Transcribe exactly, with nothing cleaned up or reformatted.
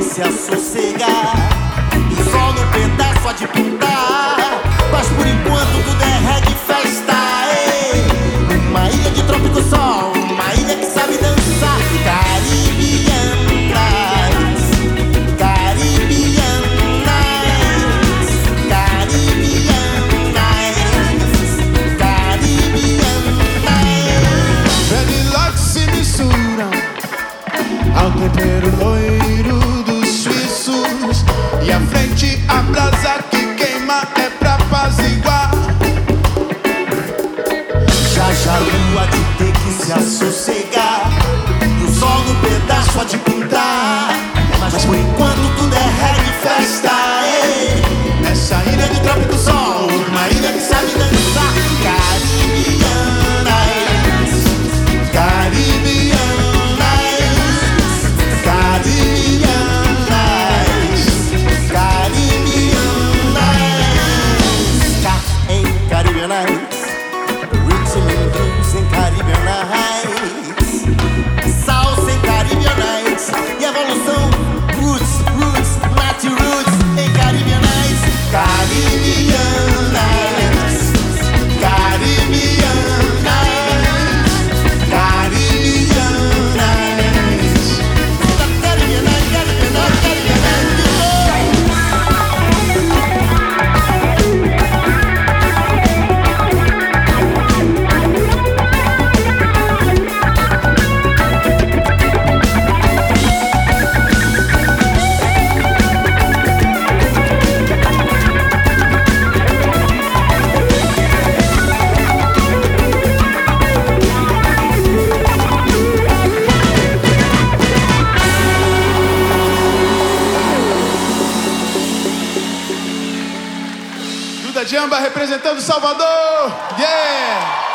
que se assossegar. E só no pedaço a de pintar. Mas por enquanto tudo é reggae festa. Ei, uma ilha de trópico sol, uma ilha que sabe dançar. Caribbean nights, Caribbean nights, Caribbean nights, Caribbean nights. Dreadlocks se misturam ao tempero loiro dos suíços, e à frente a brasa que queima é pra apaziguar. Já já a lua de ter que se assossegar, e o sol no pedaço a de pintar. Mas por enquanto tudo é reggae festa. Ei, Essa ilha ilha de trópico sol, uma ilha que sabe dançar. Caribbean nights, Caribbean nights, Caribbean nights, Caribbean nights. Ska em Caribbean nights, rhythm and blues em Caribbean nights, salsa em Caribbean nights, e evolução roots, roots, Nati roots em Caribbean nights. Caribbean nights, Caribbean nights, Caribbean nights, Caribbean nights, Caribbean nights, Caribbean nights. Duda Jamba representando Salvador. Yeah!